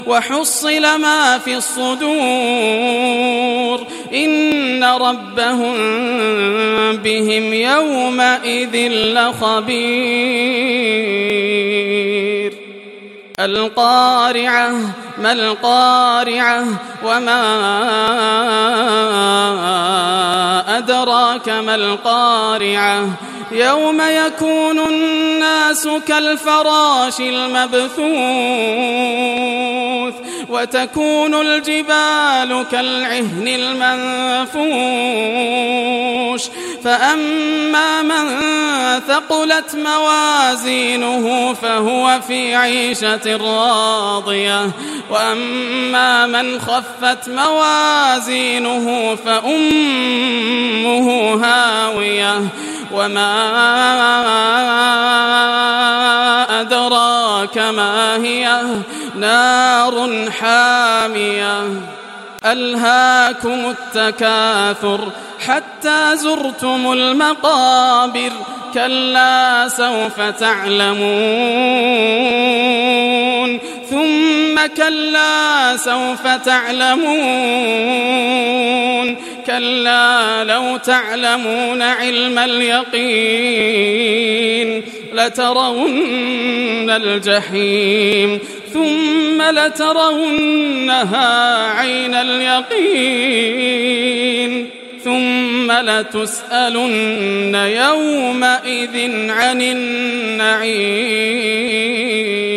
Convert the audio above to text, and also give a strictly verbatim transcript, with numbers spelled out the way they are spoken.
وحصل ما في الصدور إن ربهم بهم يومئذ لخبير القارعة ما القارعة وما أدراك ما القارعة يوم يكون الناس كالفراش المبثوث وتكون الجبال كالعهن المنفوش فأما من ثقلت موازينه فهو في عيشة راضية وأما من خفت موازينه فأمه هاوية وما أدراك ما هي نار حامية ألهاكم التكاثر حتى زرتم المقابر كلا سوف تعلمون ثم كلا سوف تعلمون كلا لو تعلمون علم اليقين لترون الجحيم ثم لترونها عين اليقين ثم لتسألن يومئذ عن النعيم.